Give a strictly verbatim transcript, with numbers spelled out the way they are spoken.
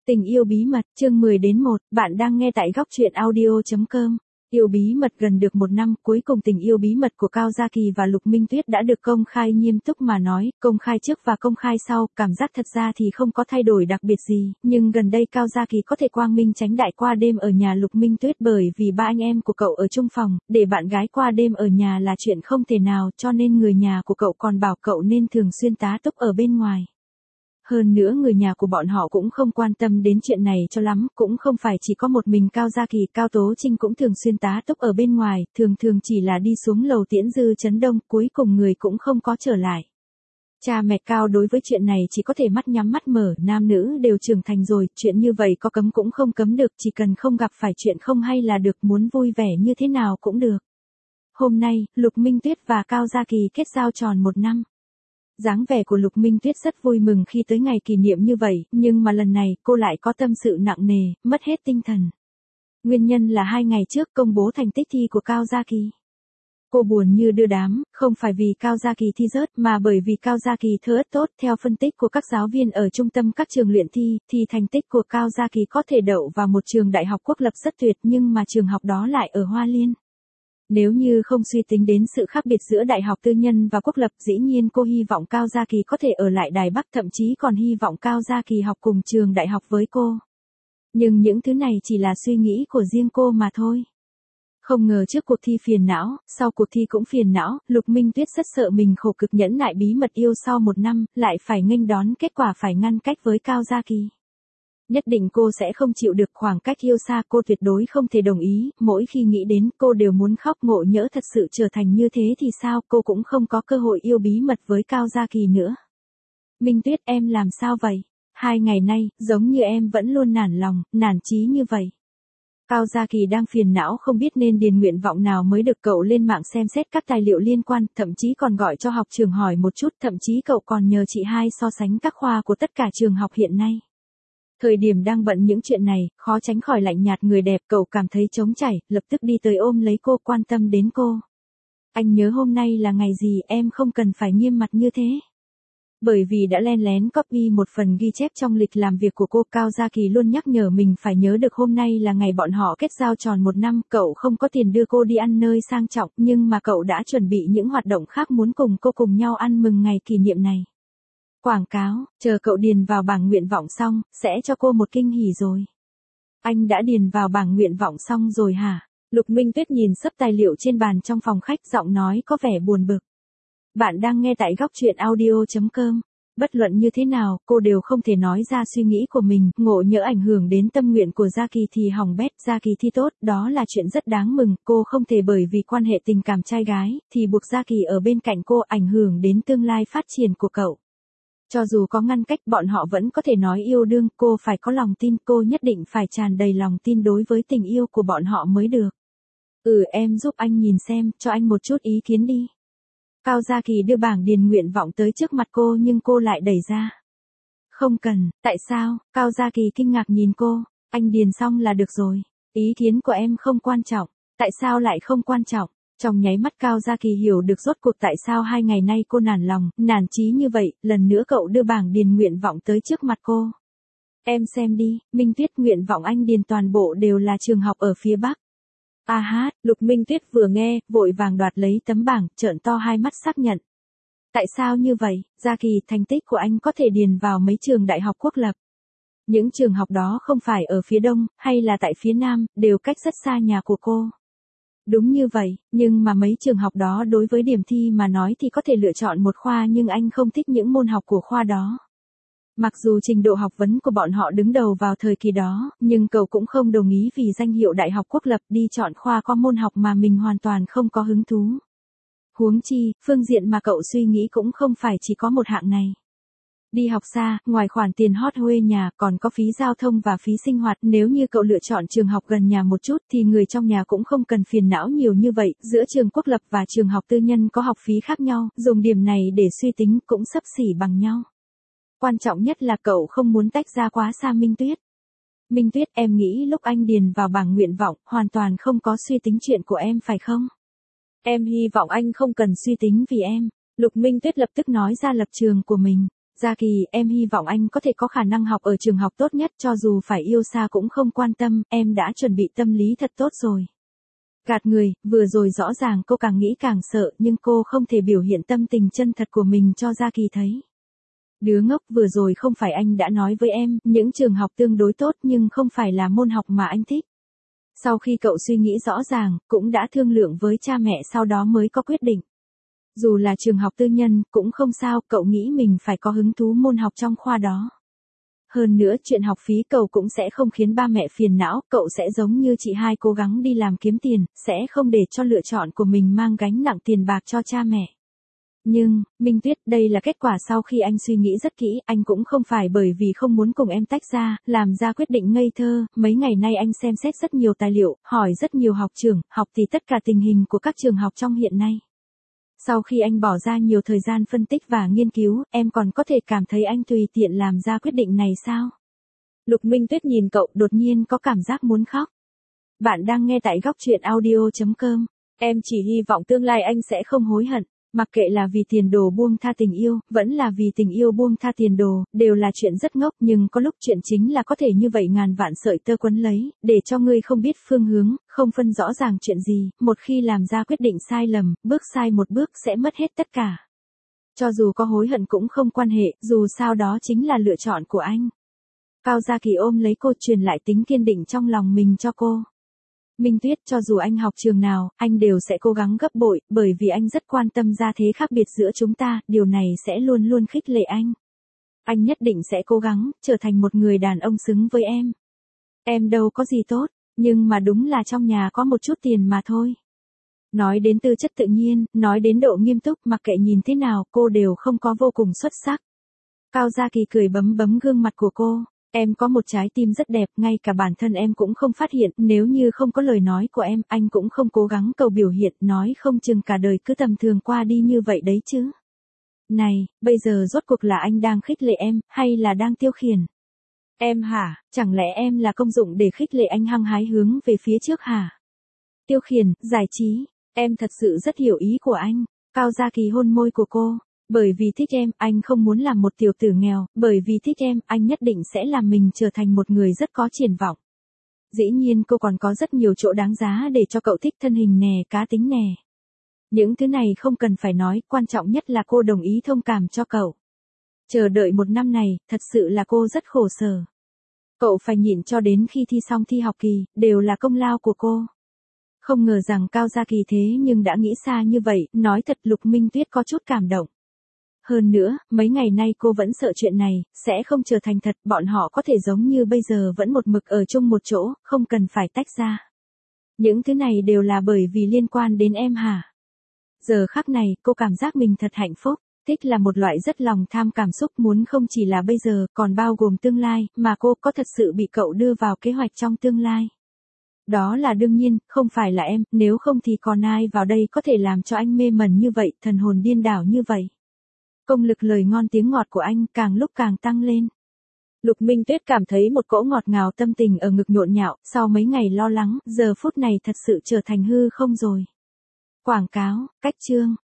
Tình yêu bí mật, chương mười đến một, bạn đang nghe tại góc truyện audio chấm com. Yêu bí mật gần được một năm, cuối cùng tình yêu bí mật của Cao Gia Kỳ và Lục Minh Tuyết đã được công khai. Nghiêm túc mà nói, công khai trước và công khai sau, cảm giác thật ra thì không có thay đổi đặc biệt gì, nhưng gần đây Cao Gia Kỳ có thể quang minh tránh đại qua đêm ở nhà Lục Minh Tuyết bởi vì ba anh em của cậu ở chung phòng, để bạn gái qua đêm ở nhà là chuyện không thể nào, cho nên người nhà của cậu còn bảo cậu nên thường xuyên tá túc ở bên ngoài. Hơn nữa người nhà của bọn họ cũng không quan tâm đến chuyện này cho lắm, cũng không phải chỉ có một mình Cao Gia Kỳ, Cao Tố Trinh cũng thường xuyên tá túc ở bên ngoài, thường thường chỉ là đi xuống lầu tiễn Dư Chấn Đông, cuối cùng người cũng không có trở lại. Cha mẹ Cao đối với chuyện này chỉ có thể mắt nhắm mắt mở, nam nữ đều trưởng thành rồi, chuyện như vậy có cấm cũng không cấm được, chỉ cần không gặp phải chuyện không hay là được, muốn vui vẻ như thế nào cũng được. Hôm nay, Lục Minh Tuyết và Cao Gia Kỳ kết giao tròn một năm. Dáng vẻ của Lục Minh Tuyết rất vui mừng khi tới ngày kỷ niệm như vậy, nhưng mà lần này cô lại có tâm sự nặng nề, mất hết tinh thần. Nguyên nhân là hai ngày trước công bố thành tích thi của Cao Gia Kỳ. Cô buồn như đưa đám, không phải vì Cao Gia Kỳ thi rớt mà bởi vì Cao Gia Kỳ thơ ất tốt. Theo phân tích của các giáo viên ở trung tâm các trường luyện thi, thì thành tích của Cao Gia Kỳ có thể đậu vào một trường đại học quốc lập rất tuyệt, nhưng mà trường học đó lại ở Hoa Liên. Nếu như không suy tính đến sự khác biệt giữa đại học tư nhân và quốc lập, dĩ nhiên cô hy vọng Cao Gia Kỳ có thể ở lại Đài Bắc, thậm chí còn hy vọng Cao Gia Kỳ học cùng trường đại học với cô. Nhưng những thứ này chỉ là suy nghĩ của riêng cô mà thôi. Không ngờ trước cuộc thi phiền não, sau cuộc thi cũng phiền não, Lục Minh Tuyết rất sợ mình khổ cực nhẫn nại bí mật yêu sau một năm, lại phải nghênh đón kết quả phải ngăn cách với Cao Gia Kỳ. Nhất định cô sẽ không chịu được khoảng cách yêu xa, cô tuyệt đối không thể đồng ý, mỗi khi nghĩ đến cô đều muốn khóc. Ngộ nhỡ thật sự trở thành như thế thì sao, cô cũng không có cơ hội yêu bí mật với Cao Gia Kỳ nữa. Minh Tuyết, em làm sao vậy? Hai ngày nay, giống như em vẫn luôn nản lòng, nản chí như vậy. Cao Gia Kỳ đang phiền não không biết nên điền nguyện vọng nào mới được, cậu lên mạng xem xét các tài liệu liên quan, thậm chí còn gọi cho học trường hỏi một chút, thậm chí cậu còn nhờ chị hai so sánh các khoa của tất cả trường học hiện nay. Thời điểm đang bận những chuyện này, khó tránh khỏi lạnh nhạt người đẹp, cậu cảm thấy trống chảy, lập tức đi tới ôm lấy cô, quan tâm đến cô. Anh nhớ hôm nay là ngày gì, em không cần phải nghiêm mặt như thế. Bởi vì đã len lén copy một phần ghi chép trong lịch làm việc của cô, Cao Gia Kỳ luôn nhắc nhở mình phải nhớ được hôm nay là ngày bọn họ kết giao tròn một năm. Cậu không có tiền đưa cô đi ăn nơi sang trọng, nhưng mà cậu đã chuẩn bị những hoạt động khác muốn cùng cô cùng nhau ăn mừng ngày kỷ niệm này. Quảng cáo, chờ cậu điền vào bảng nguyện vọng xong, sẽ cho cô một kinh hỉ rồi. Anh đã điền vào bảng nguyện vọng xong rồi hả? Lục Minh Tuyết nhìn sấp tài liệu trên bàn trong phòng khách, giọng nói có vẻ buồn bực. Bạn đang nghe tại góc truyện audio chấm com. Bất luận như thế nào, cô đều không thể nói ra suy nghĩ của mình, ngộ nhỡ ảnh hưởng đến tâm nguyện của Gia Kỳ thì hỏng bét. Gia Kỳ thi tốt, đó là chuyện rất đáng mừng, cô không thể bởi vì quan hệ tình cảm trai gái, thì buộc Gia Kỳ ở bên cạnh cô, ảnh hưởng đến tương lai phát triển của cậu. Cho dù có ngăn cách, bọn họ vẫn có thể nói yêu đương, cô phải có lòng tin, cô nhất định phải tràn đầy lòng tin đối với tình yêu của bọn họ mới được. Ừ, em giúp anh nhìn xem, cho anh một chút ý kiến đi. Cao Gia Kỳ đưa bảng điền nguyện vọng tới trước mặt cô nhưng cô lại đẩy ra. Không cần, tại sao? Cao Gia Kỳ kinh ngạc nhìn cô, anh điền xong là được rồi, ý kiến của em không quan trọng, tại sao lại không quan trọng? Trong nháy mắt Cao Gia Kỳ hiểu được rốt cuộc tại sao hai ngày nay cô nản lòng, nản chí như vậy, lần nữa cậu đưa bảng điền nguyện vọng tới trước mặt cô. Em xem đi, Minh Tuyết, nguyện vọng anh điền toàn bộ đều là trường học ở phía Bắc. A hát, Lục Minh Tuyết vừa nghe, vội vàng đoạt lấy tấm bảng, trợn to hai mắt xác nhận. Tại sao như vậy, Gia Kỳ, thành tích của anh có thể điền vào mấy trường đại học quốc lập. Những trường học đó không phải ở phía Đông, hay là tại phía Nam, đều cách rất xa nhà của cô. Đúng như vậy, nhưng mà mấy trường học đó đối với điểm thi mà nói thì có thể lựa chọn một khoa, nhưng anh không thích những môn học của khoa đó. Mặc dù trình độ học vấn của bọn họ đứng đầu vào thời kỳ đó, nhưng cậu cũng không đồng ý vì danh hiệu đại học quốc lập đi chọn khoa có môn học mà mình hoàn toàn không có hứng thú. Huống chi, phương diện mà cậu suy nghĩ cũng không phải chỉ có một hạng này. Đi học xa, ngoài khoản tiền hot thuê nhà, còn có phí giao thông và phí sinh hoạt, nếu như cậu lựa chọn trường học gần nhà một chút thì người trong nhà cũng không cần phiền não nhiều như vậy, giữa trường quốc lập và trường học tư nhân có học phí khác nhau, dùng điểm này để suy tính cũng xấp xỉ bằng nhau. Quan trọng nhất là cậu không muốn tách ra quá xa Minh Tuyết. Minh Tuyết, em nghĩ lúc anh điền vào bảng nguyện vọng, hoàn toàn không có suy tính chuyện của em phải không? Em hy vọng anh không cần suy tính vì em. Lục Minh Tuyết lập tức nói ra lập trường của mình. Gia Kỳ, em hy vọng anh có thể có khả năng học ở trường học tốt nhất, cho dù phải yêu xa cũng không quan tâm, em đã chuẩn bị tâm lý thật tốt rồi. Gạt người, vừa rồi rõ ràng cô càng nghĩ càng sợ, nhưng cô không thể biểu hiện tâm tình chân thật của mình cho Gia Kỳ thấy. Đứa ngốc, vừa rồi không phải anh đã nói với em, những trường học tương đối tốt nhưng không phải là môn học mà anh thích. Sau khi cậu suy nghĩ rõ ràng, cũng đã thương lượng với cha mẹ, sau đó mới có quyết định. Dù là trường học tư nhân, cũng không sao, cậu nghĩ mình phải có hứng thú môn học trong khoa đó. Hơn nữa, chuyện học phí cậu cũng sẽ không khiến ba mẹ phiền não, cậu sẽ giống như chị hai cố gắng đi làm kiếm tiền, sẽ không để cho lựa chọn của mình mang gánh nặng tiền bạc cho cha mẹ. Nhưng, Minh Tuyết, đây là kết quả sau khi anh suy nghĩ rất kỹ, anh cũng không phải bởi vì không muốn cùng em tách ra, làm ra quyết định ngây thơ, mấy ngày nay anh xem xét rất nhiều tài liệu, hỏi rất nhiều học trường, học thì tất cả tình hình của các trường học trong hiện nay. Sau khi anh bỏ ra nhiều thời gian phân tích và nghiên cứu, em còn có thể cảm thấy anh tùy tiện làm ra quyết định này sao? Lục Minh Tuyết nhìn cậu, đột nhiên có cảm giác muốn khóc. Bạn đang nghe tại góc truyện audio chấm com. Em chỉ hy vọng tương lai anh sẽ không hối hận. Mặc kệ là vì tiền đồ buông tha tình yêu, vẫn là vì tình yêu buông tha tiền đồ, đều là chuyện rất ngốc, nhưng có lúc chuyện chính là có thể như vậy, ngàn vạn sợi tơ quấn lấy, để cho ngươi không biết phương hướng, không phân rõ ràng chuyện gì, một khi làm ra quyết định sai lầm, bước sai một bước sẽ mất hết tất cả. Cho dù có hối hận cũng không quan hệ, dù sao đó chính là lựa chọn của anh. Cao Gia Kỳ ôm lấy cô, truyền lại tính kiên định trong lòng mình cho cô. Minh Tuyết, cho dù anh học trường nào, anh đều sẽ cố gắng gấp bội, bởi vì anh rất quan tâm gia thế khác biệt giữa chúng ta, điều này sẽ luôn luôn khích lệ anh. Anh nhất định sẽ cố gắng, trở thành một người đàn ông xứng với em. Em đâu có gì tốt, nhưng mà đúng là trong nhà có một chút tiền mà thôi. Nói đến tư chất tự nhiên, nói đến độ nghiêm túc, mặc kệ nhìn thế nào, cô đều không có vô cùng xuất sắc. Cao Gia Kỳ cười bấm bấm gương mặt của cô. Em có một trái tim rất đẹp, ngay cả bản thân em cũng không phát hiện, nếu như không có lời nói của em, anh cũng không cố gắng cầu biểu hiện, nói không chừng cả đời cứ tầm thường qua đi như vậy đấy chứ. Này, bây giờ rốt cuộc là anh đang khích lệ em, hay là đang tiêu khiển? Em hả, chẳng lẽ em là công dụng để khích lệ anh hăng hái hướng về phía trước hả? Tiêu khiển, giải trí, em thật sự rất hiểu ý của anh. Cao Gia Kỳ hôn môi của cô. Bởi vì thích em, anh không muốn làm một tiểu tử nghèo, bởi vì thích em, anh nhất định sẽ làm mình trở thành một người rất có triển vọng. Dĩ nhiên cô còn có rất nhiều chỗ đáng giá để cho cậu thích, thân hình nè, cá tính nè. Những thứ này không cần phải nói, quan trọng nhất là cô đồng ý thông cảm cho cậu. Chờ đợi một năm này, thật sự là cô rất khổ sở. Cậu phải nhịn cho đến khi thi xong thi học kỳ, đều là công lao của cô. Không ngờ rằng Cao Gia Kỳ thế nhưng đã nghĩ xa như vậy, nói thật Lục Minh Tuyết có chút cảm động. Hơn nữa, mấy ngày nay cô vẫn sợ chuyện này, sẽ không trở thành thật, bọn họ có thể giống như bây giờ vẫn một mực ở chung một chỗ, không cần phải tách ra. Những thứ này đều là bởi vì liên quan đến em hả? Giờ khắc này, cô cảm giác mình thật hạnh phúc, thích là một loại rất lòng tham cảm xúc, muốn không chỉ là bây giờ, còn bao gồm tương lai, mà cô có thật sự bị cậu đưa vào kế hoạch trong tương lai. Đó là đương nhiên, không phải là em, nếu không thì còn ai vào đây có thể làm cho anh mê mẩn như vậy, thần hồn điên đảo như vậy. Công lực lời ngon tiếng ngọt của anh càng lúc càng tăng lên. Lục Minh Tuyết cảm thấy một cỗ ngọt ngào tâm tình ở ngực nhộn nhạo, sau mấy ngày lo lắng, giờ phút này thật sự trở thành hư không rồi. Quảng cáo, cách chương.